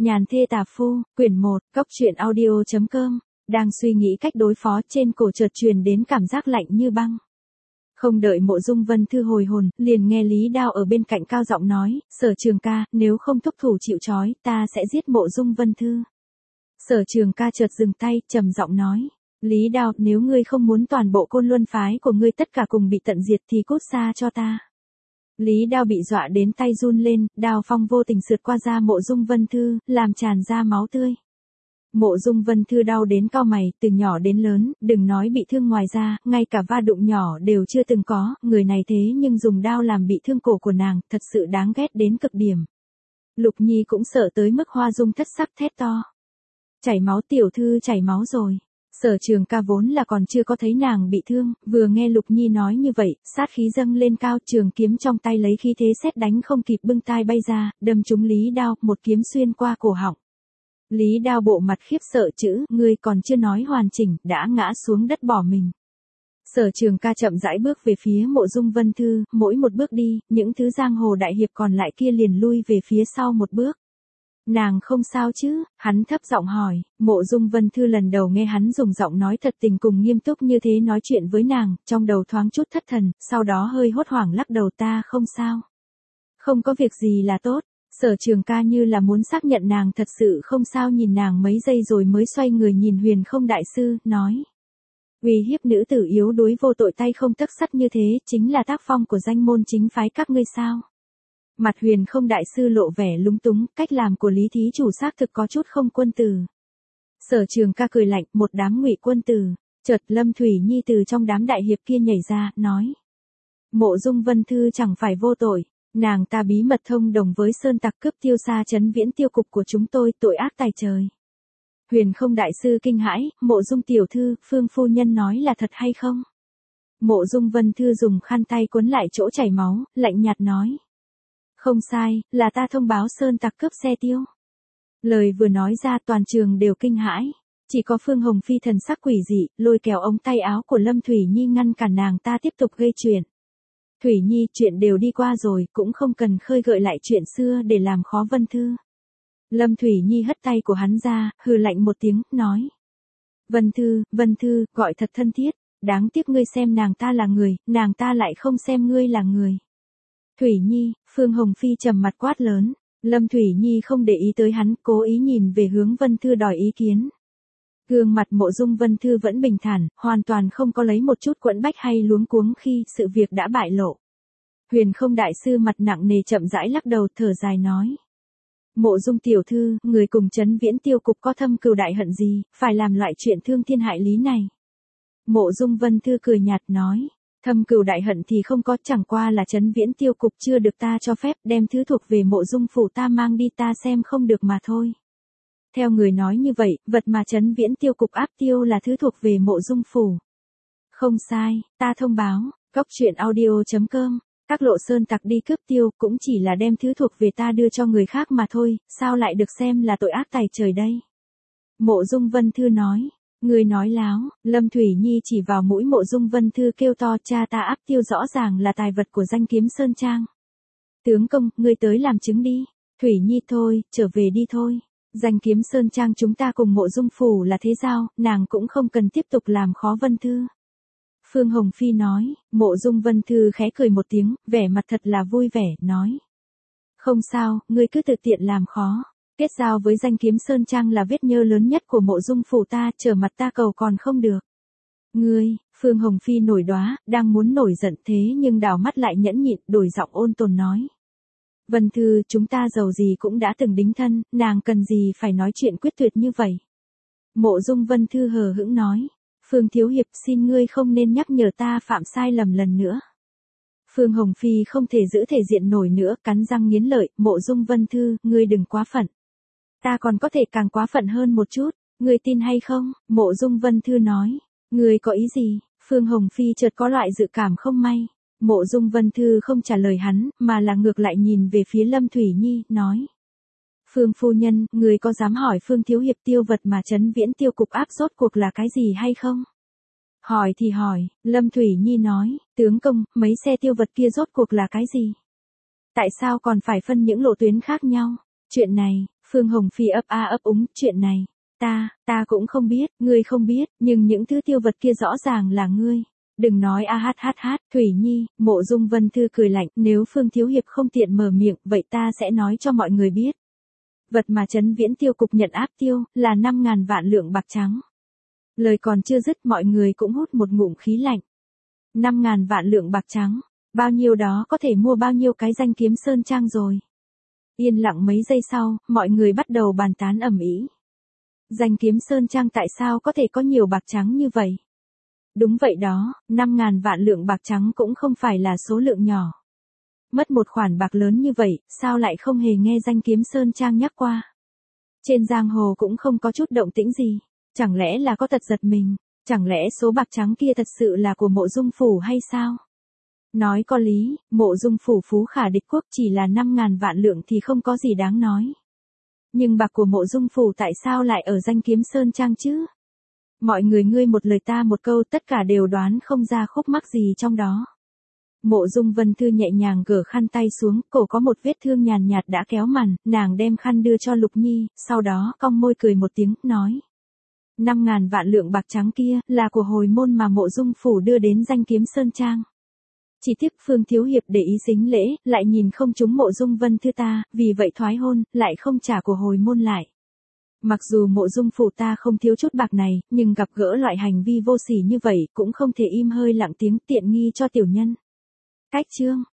Nhàn thê tà phu, quyển 1, cóc truyện audio.com, đang suy nghĩ cách đối phó, trên cổ chợt truyền đến cảm giác lạnh như băng. Không đợi Mộ Dung Vân Thư hồi hồn, liền nghe Lý Đao ở bên cạnh cao giọng nói, Sở Trường ca, nếu không thúc thủ chịu trói, ta sẽ giết Mộ Dung Vân Thư. Sở Trường ca chợt dừng tay, trầm giọng nói, Lý Đao, nếu ngươi không muốn toàn bộ Côn Luân phái của ngươi tất cả cùng bị tận diệt thì cút xa cho ta. Lý Đao bị dọa đến tay run lên, đao phong vô tình sượt qua da Mộ Dung Vân Thư, làm tràn ra máu tươi. Mộ Dung Vân Thư đau đến cau mày, từ nhỏ đến lớn, đừng nói bị thương ngoài da, ngay cả va đụng nhỏ đều chưa từng có, người này thế nhưng dùng đao làm bị thương cổ của nàng, thật sự đáng ghét đến cực điểm. Lục Nhi cũng sợ tới mức hoa dung thất sắc thét to. Chảy máu, tiểu thư chảy máu rồi. Sở Trường ca vốn là còn chưa có thấy nàng bị thương, vừa nghe Lục Nhi nói như vậy, sát khí dâng lên cao, trường kiếm trong tay lấy khí thế sét đánh không kịp bưng tai bay ra, đâm trúng Lý Đao, một kiếm xuyên qua cổ họng. Lý Đao bộ mặt khiếp sợ chữ, ngươi còn chưa nói hoàn chỉnh, đã ngã xuống đất bỏ mình. Sở Trường ca chậm rãi bước về phía Mộ Dung Vân Thư, mỗi một bước đi, những thứ giang hồ đại hiệp còn lại kia liền lui về phía sau một bước. Nàng không sao chứ, hắn thấp giọng hỏi, Mộ Dung Vân Thư lần đầu nghe hắn dùng giọng nói thật tình cùng nghiêm túc như thế nói chuyện với nàng, trong đầu thoáng chút thất thần, sau đó hơi hốt hoảng lắc đầu, ta không sao. Không có việc gì là tốt. Sở Trường ca như là muốn xác nhận nàng thật sự không sao, nhìn nàng mấy giây rồi mới xoay người nhìn Huyền Không đại sư, nói. Uy hiếp nữ tử yếu đuối vô tội tay không tấc sắt như thế, chính là tác phong của danh môn chính phái các ngươi sao? Mặt Huyền Không đại sư lộ vẻ lúng túng, cách làm của Lý thí chủ xác thực có chút không quân tử. Sở Trường ca cười lạnh, một đám ngụy quân tử. Chợt Lâm Thủy Nhi từ trong đám đại hiệp kia nhảy ra, nói. Mộ Dung Vân Thư chẳng phải vô tội. Nàng ta bí mật thông đồng với sơn tặc cướp tiêu xa trấn viễn tiêu cục của chúng tôi, tội ác tày trời. Huyền Không đại sư kinh hãi, Mộ Dung tiểu thư, Phương phu nhân nói là thật hay không? Mộ Dung Vân Thư dùng khăn tay cuốn lại chỗ chảy máu, lạnh nhạt nói. Không sai, là ta thông báo sơn tặc cướp xe tiêu. Lời vừa nói ra toàn trường đều kinh hãi. Chỉ có Phương Hồng Phi thần sắc quỷ dị, lôi kéo ống tay áo của Lâm Thủy Nhi ngăn cản nàng ta tiếp tục gây chuyện. Thủy Nhi, chuyện đều đi qua rồi, cũng không cần khơi gợi lại chuyện xưa để làm khó Vân Thư. Lâm Thủy Nhi hất tay của hắn ra, hừ lạnh một tiếng, nói. Vân Thư, gọi thật thân thiết, đáng tiếc ngươi xem nàng ta là người, nàng ta lại không xem ngươi là người. Thủy Nhi, Phương Hồng Phi trầm mặt quát lớn, Lâm Thủy Nhi không để ý tới hắn, cố ý nhìn về hướng Vân Thư đòi ý kiến. Gương mặt Mộ Dung Vân Thư vẫn bình thản, hoàn toàn không có lấy một chút quẫn bách hay luống cuống khi sự việc đã bại lộ. Huyền Không đại sư mặt nặng nề chậm rãi lắc đầu, thở dài nói. Mộ Dung tiểu thư, người cùng trấn viễn tiêu cục có thâm cừu đại hận gì, phải làm loại chuyện thương thiên hại lý này. Mộ Dung Vân Thư cười nhạt nói. Thâm cừu đại hận thì không có, chẳng qua là trấn viễn tiêu cục chưa được ta cho phép đem thứ thuộc về Mộ Dung phủ ta mang đi, ta xem không được mà thôi. Theo người nói như vậy, vật mà trấn viễn tiêu cục áp tiêu là thứ thuộc về Mộ Dung phủ. Không sai, ta thông báo, cóc truyện audio.com, các lộ sơn tặc đi cướp tiêu cũng chỉ là đem thứ thuộc về ta đưa cho người khác mà thôi, sao lại được xem là tội ác tày trời đây? Mộ Dung Vân Thư nói, người nói láo. Lâm Thủy Nhi chỉ vào mũi Mộ Dung Vân Thư kêu to, cha ta áp tiêu rõ ràng là tài vật của danh kiếm sơn trang. Tướng công, ngươi tới làm chứng đi. Thủy Nhi thôi, trở về đi thôi. Danh kiếm sơn trang chúng ta cùng Mộ Dung phủ là thế giao, nàng cũng không cần tiếp tục làm khó Vân Thư. Phương Hồng Phi nói, Mộ Dung Vân Thư khẽ cười một tiếng, vẻ mặt thật là vui vẻ, nói. Không sao, ngươi cứ tự tiện làm khó. Kết giao với danh kiếm sơn trang là vết nhơ lớn nhất của Mộ Dung phủ ta, trở mặt ta cầu còn không được. Ngươi, Phương Hồng Phi nổi đóa, đang muốn nổi giận thế nhưng đảo mắt lại nhẫn nhịn, đổi giọng ôn tồn nói. Vân Thư, chúng ta giàu gì cũng đã từng đính thân, nàng cần gì phải nói chuyện quyết tuyệt như vậy. Mộ Dung Vân Thư hờ hững nói. Phương thiếu hiệp, xin ngươi không nên nhắc nhở ta phạm sai lầm lần nữa. Phương Hồng Phi không thể giữ thể diện nổi nữa, cắn răng nghiến lợi, Mộ Dung Vân Thư, ngươi đừng quá phận. Ta còn có thể càng quá phận hơn một chút, ngươi tin hay không? Mộ Dung Vân Thư nói. Ngươi có ý gì? Phương Hồng Phi chợt có loại dự cảm không may. Mộ Dung Vân Thư không trả lời hắn, mà là ngược lại nhìn về phía Lâm Thủy Nhi, nói. Phương phu nhân, người có dám hỏi Phương thiếu hiệp tiêu vật mà trấn viễn tiêu cục áp rốt cuộc là cái gì hay không? Hỏi thì hỏi, Lâm Thủy Nhi nói, tướng công, mấy xe tiêu vật kia rốt cuộc là cái gì? Tại sao còn phải phân những lộ tuyến khác nhau? Chuyện này, Phương Hồng Phi ấp a ấp úng, chuyện này, ta cũng không biết, ngươi không biết, nhưng những thứ tiêu vật kia rõ ràng là ngươi. Đừng nói a hát hát hát, Thủy Nhi, Mộ Dung Vân Thư cười lạnh, nếu Phương Thiếu Hiệp không tiện mở miệng, vậy ta sẽ nói cho mọi người biết. Vật mà Trấn Viễn Tiêu cục nhận áp tiêu, là 5.000 vạn lượng bạc trắng. Lời còn chưa dứt mọi người cũng hút một ngụm khí lạnh. 5.000 vạn lượng bạc trắng, bao nhiêu đó có thể mua bao nhiêu cái danh kiếm sơn trang rồi. Yên lặng mấy giây sau, mọi người bắt đầu bàn tán ầm ĩ. Danh kiếm sơn trang tại sao có thể có nhiều bạc trắng như vậy? Đúng vậy đó, 5.000 vạn lượng bạc trắng cũng không phải là số lượng nhỏ. Mất một khoản bạc lớn như vậy, sao lại không hề nghe danh kiếm sơn trang nhắc qua? Trên giang hồ cũng không có chút động tĩnh gì. Chẳng lẽ là có tật giật mình? Chẳng lẽ số bạc trắng kia thật sự là của Mộ Dung phủ hay sao? Nói có lý, Mộ Dung phủ phú khả địch quốc chỉ là 5.000 vạn lượng thì không có gì đáng nói. Nhưng bạc của Mộ Dung phủ tại sao lại ở danh kiếm sơn trang chứ? Mọi người ngươi một lời ta một câu, tất cả đều đoán không ra khúc mắc gì trong đó. Mộ Dung Vân Thư nhẹ nhàng gỡ khăn tay xuống, cổ có một vết thương nhàn nhạt đã kéo màn, nàng đem khăn đưa cho Lục Nhi, sau đó cong môi cười một tiếng, nói. 5.000 vạn lượng bạc trắng kia, là của hồi môn mà Mộ Dung phủ đưa đến danh kiếm sơn trang. Chỉ tiếc Phương Thiếu Hiệp để ý dính lễ, lại nhìn không trúng Mộ Dung Vân Thư ta, vì vậy thoái hôn, lại không trả của hồi môn lại. Mặc dù Mộ Dung phủ ta không thiếu chút bạc này, nhưng gặp gỡ loại hành vi vô sỉ như vậy, cũng không thể im hơi lặng tiếng, tiện nghi cho tiểu nhân. Cách chương